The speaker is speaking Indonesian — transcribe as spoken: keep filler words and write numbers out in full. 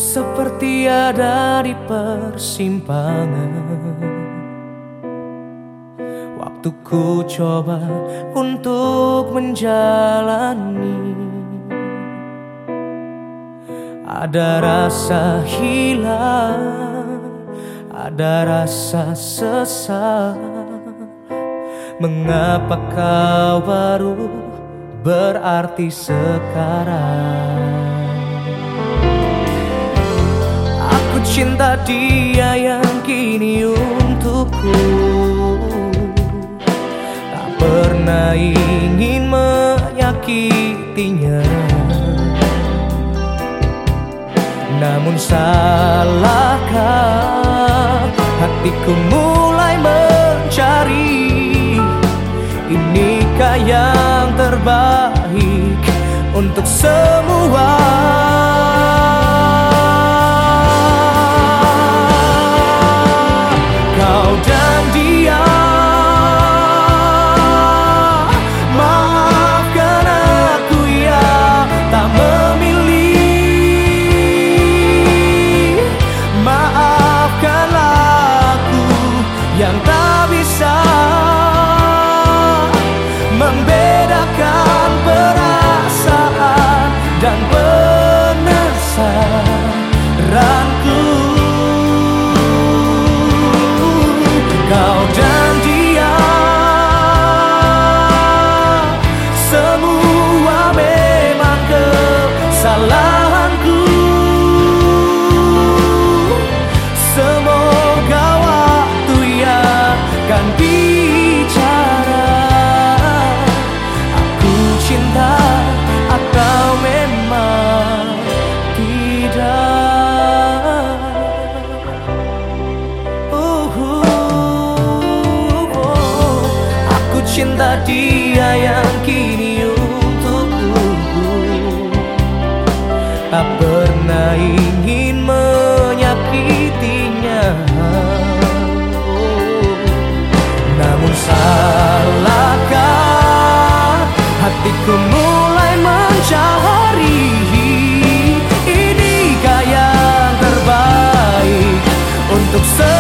seperti ada di persimpangan. Waktuku coba untuk menjalani, ada rasa hilang, ada rasa sesal. Mengapa kau baru berarti sekarang? Aku cinta dia yang kini untukku, tak pernah ingin menyakitinya. Namun salahkah hatiku mulai mencari, inikah yang terbaik untuk semua? Kau dan dia, maafkan aku ya tak memilih. Maafkanlah aku yang tak bisa membedakan perasaan dan penasaranku. Kau dan dia, semua memang kesalahanku. Semoga waktu yang akan bicara, aku cinta atau memang tidak. uh, uh, uh. Aku cinta dia yang kini untukku, tak pernah ingin menyakitinya. Namun salahkah hatiku mulai mencari, inikah yang terbaik untuk semua?